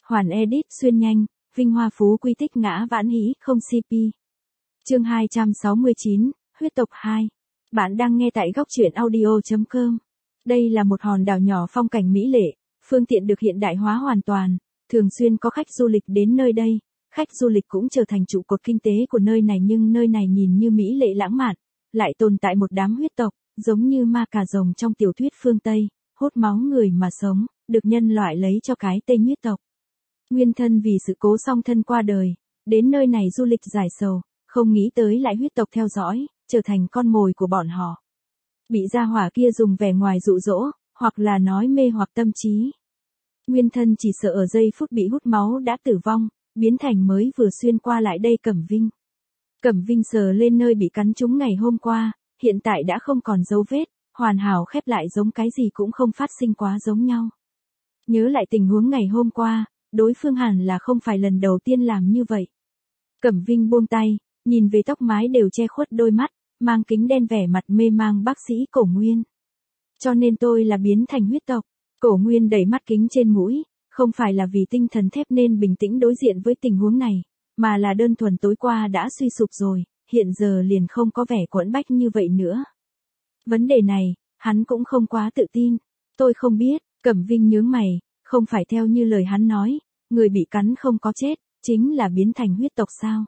Hoàn edit xuyên nhanh, vinh hoa phú quý tích ngã vãn hĩ không CP. Chương 269, huyết tộc 2. Bạn đang nghe tại góc truyện audio.com. Đây là một hòn đảo nhỏ phong cảnh mỹ lệ, phương tiện được hiện đại hóa hoàn toàn, thường xuyên có khách du lịch đến nơi đây, khách du lịch cũng trở thành trụ cột kinh tế của nơi này, nhưng nơi này nhìn như mỹ lệ lãng mạn, lại tồn tại một đám huyết tộc, giống như ma cà rồng trong tiểu thuyết phương Tây, hút máu người mà sống, được nhân loại lấy cho cái tên huyết tộc. Nguyên thân vì sự cố song thân qua đời, đến nơi này du lịch giải sầu, không nghĩ tới lại huyết tộc theo dõi, trở thành con mồi của bọn họ. Bị gia hỏa kia dùng vẻ ngoài dụ dỗ, hoặc là nói mê hoặc tâm trí. Nguyên thân chỉ sợ ở giây phút bị hút máu đã tử vong, biến thành mới vừa xuyên qua lại đây Cẩm Vinh. Cẩm Vinh sờ lên nơi bị cắn trúng ngày hôm qua, hiện tại đã không còn dấu vết, hoàn hảo khép lại, giống cái gì cũng không phát sinh quá giống nhau. Nhớ lại tình huống ngày hôm qua, đối phương hẳn là không phải lần đầu tiên làm như vậy. Cẩm Vinh buông tay, nhìn về tóc mái đều che khuất đôi mắt, mang kính đen vẻ mặt mê mang bác sĩ Cổ Nguyên. Cho nên tôi là biến thành huyết tộc. Cổ Nguyên đẩy mắt kính trên mũi, không phải là vì tinh thần thép nên bình tĩnh đối diện với tình huống này, mà là đơn thuần tối qua đã suy sụp rồi, hiện giờ liền không có vẻ quẫn bách như vậy nữa. Vấn đề này, hắn cũng không quá tự tin. Tôi không biết, Cẩm Vinh nhướng mày, không phải theo như lời hắn nói, người bị cắn không có chết, chính là biến thành huyết tộc sao?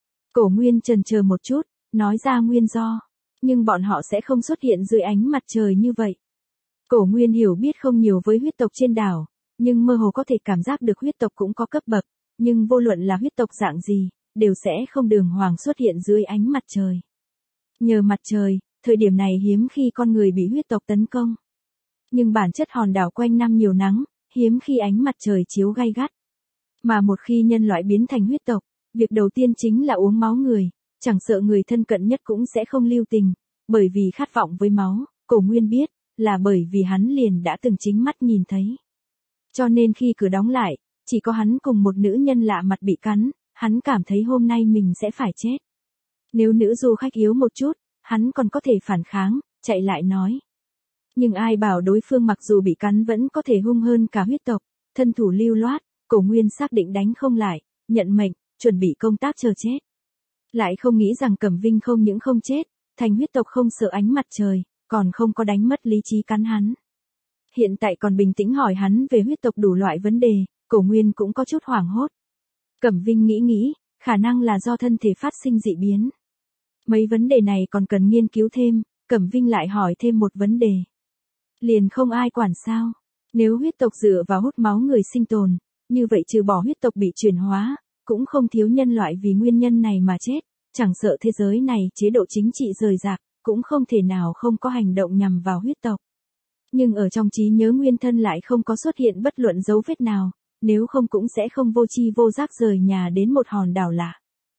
Cổ Nguyên chần chờ một chút, nói ra nguyên do, nhưng bọn họ sẽ không xuất hiện dưới ánh mặt trời như vậy. Cổ Nguyên hiểu biết không nhiều với huyết tộc trên đảo, nhưng mơ hồ có thể cảm giác được huyết tộc cũng có cấp bậc, nhưng vô luận là huyết tộc dạng gì, đều sẽ không đường hoàng xuất hiện dưới ánh mặt trời. Nhờ mặt trời, thời điểm này hiếm khi con người bị huyết tộc tấn công. Nhưng bản chất hòn đảo quanh năm nhiều nắng, hiếm khi ánh mặt trời chiếu gay gắt. Mà một khi nhân loại biến thành huyết tộc, việc đầu tiên chính là uống máu người, chẳng sợ người thân cận nhất cũng sẽ không lưu tình, bởi vì khát vọng với máu. Cổ Nguyên biết, là bởi vì hắn liền đã từng chính mắt nhìn thấy. Cho nên khi cửa đóng lại, chỉ có hắn cùng một nữ nhân lạ mặt bị cắn, hắn cảm thấy hôm nay mình sẽ phải chết. Nếu nữ du khách yếu một chút, hắn còn có thể phản kháng, chạy lại nói. Nhưng ai bảo đối phương mặc dù bị cắn vẫn có thể hung hơn cả huyết tộc, thân thủ lưu loát, Cổ Nguyên xác định đánh không lại, nhận mệnh, chuẩn bị công tác chờ chết. Lại không nghĩ rằng Cẩm Vinh không những không chết, thành huyết tộc không sợ ánh mặt trời, còn không có đánh mất lý trí cắn hắn. Hiện tại còn bình tĩnh hỏi hắn về huyết tộc đủ loại vấn đề, Cổ Nguyên cũng có chút hoảng hốt. Cẩm Vinh nghĩ, khả năng là do thân thể phát sinh dị biến. Mấy vấn đề này còn cần nghiên cứu thêm, Cẩm Vinh lại hỏi thêm một vấn đề. Liền không ai quản sao? Nếu huyết tộc dựa vào hút máu người sinh tồn, như vậy trừ bỏ huyết tộc bị chuyển hóa, cũng không thiếu nhân loại vì nguyên nhân này mà chết, chẳng sợ thế giới này chế độ chính trị rời rạc, cũng không thể nào không có hành động nhằm vào huyết tộc. Nhưng ở trong trí nhớ nguyên thân lại không có xuất hiện bất luận dấu vết nào, nếu không cũng sẽ không vô tri vô giác rời nhà đến một hòn đảo lạ.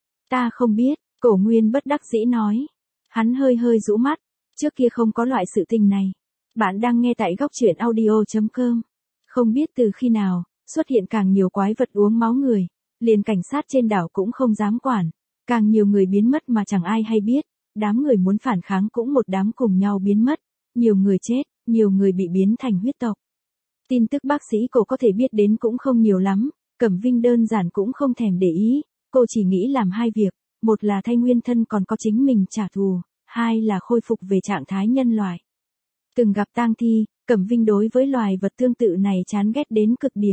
Ta không biết, Cổ Nguyên bất đắc dĩ nói. Hắn hơi rũ mắt, trước kia không có loại sự tình này. Bạn đang nghe tại góc truyện audio.com. Không biết từ khi nào, xuất hiện càng nhiều quái vật uống máu người, liền cảnh sát trên đảo cũng không dám quản, càng nhiều người biến mất mà chẳng ai hay biết, đám người muốn phản kháng cũng một đám cùng nhau biến mất, nhiều người chết, nhiều người bị biến thành huyết tộc. Tin tức bác sĩ Cổ có thể biết đến cũng không nhiều lắm, Cẩm Vinh đơn giản cũng không thèm để ý, cô chỉ nghĩ làm hai việc, một là thay nguyên thân còn có chính mình trả thù, hai là khôi phục về trạng thái nhân loại. Từng gặp tang thi, Cẩm Vinh đối với loài vật tương tự này chán ghét đến cực điểm.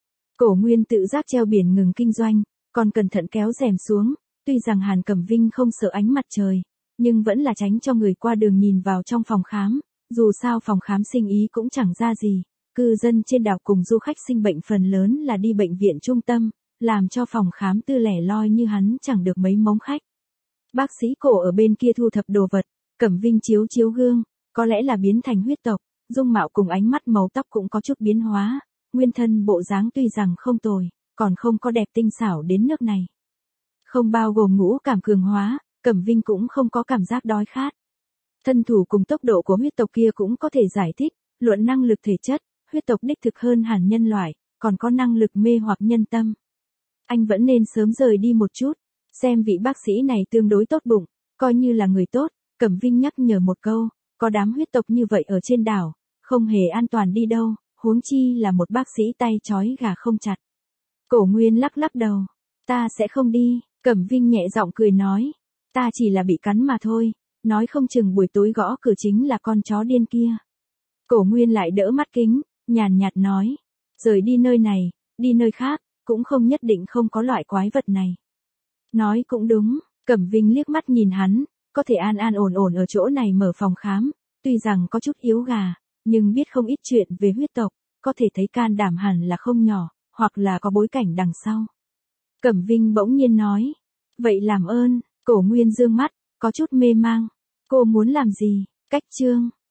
Cổ Nguyên tự giác treo biển ngừng kinh doanh, còn cẩn thận kéo rèm xuống, tuy rằng Hàn Cẩm Vinh không sợ ánh mặt trời, nhưng vẫn là tránh cho người qua đường nhìn vào trong phòng khám, dù sao phòng khám sinh ý cũng chẳng ra gì, cư dân trên đảo cùng du khách sinh bệnh phần lớn là đi bệnh viện trung tâm, làm cho phòng khám tư lẻ loi như hắn chẳng được mấy mống khách. Bác sĩ Cổ ở bên kia thu thập đồ vật, Cẩm Vinh chiếu gương, có lẽ là biến thành huyết tộc, dung mạo cùng ánh mắt màu tóc cũng có chút biến hóa, nguyên thân bộ dáng tuy rằng không tồi, còn không có đẹp tinh xảo đến nước này. Không bao gồm ngũ cảm cường hóa, Cẩm Vinh cũng không có cảm giác đói khát. Thân thủ cùng tốc độ của huyết tộc kia cũng có thể giải thích, luận năng lực thể chất, huyết tộc đích thực hơn hẳn nhân loại, còn có năng lực mê hoặc nhân tâm. Anh vẫn nên sớm rời đi một chút, xem vị bác sĩ này tương đối tốt bụng, coi như là người tốt, Cẩm Vinh nhắc nhở một câu, có đám huyết tộc như vậy ở trên đảo, không hề an toàn đi đâu, huống chi là một bác sĩ tay trói gà không chặt. Cổ Nguyên lắc lắc đầu. Ta sẽ không đi, Cẩm Vinh nhẹ giọng cười nói. Ta chỉ là bị cắn mà thôi, nói không chừng buổi tối gõ cửa chính là con chó điên kia. Cổ Nguyên lại đỡ mắt kính, nhàn nhạt nói. Rời đi nơi này, đi nơi khác, cũng không nhất định không có loại quái vật này. Nói cũng đúng, Cẩm Vinh liếc mắt nhìn hắn, có thể an an ổn ổn ở chỗ này mở phòng khám, tuy rằng có chút yếu gà, nhưng biết không ít chuyện về huyết tộc, có thể thấy can đảm hẳn là không nhỏ, hoặc là có bối cảnh đằng sau. Cẩm Vinh bỗng nhiên nói, vậy làm ơn, Cổ Nguyên dương mắt, có chút mê mang, cô muốn làm gì, cách chương.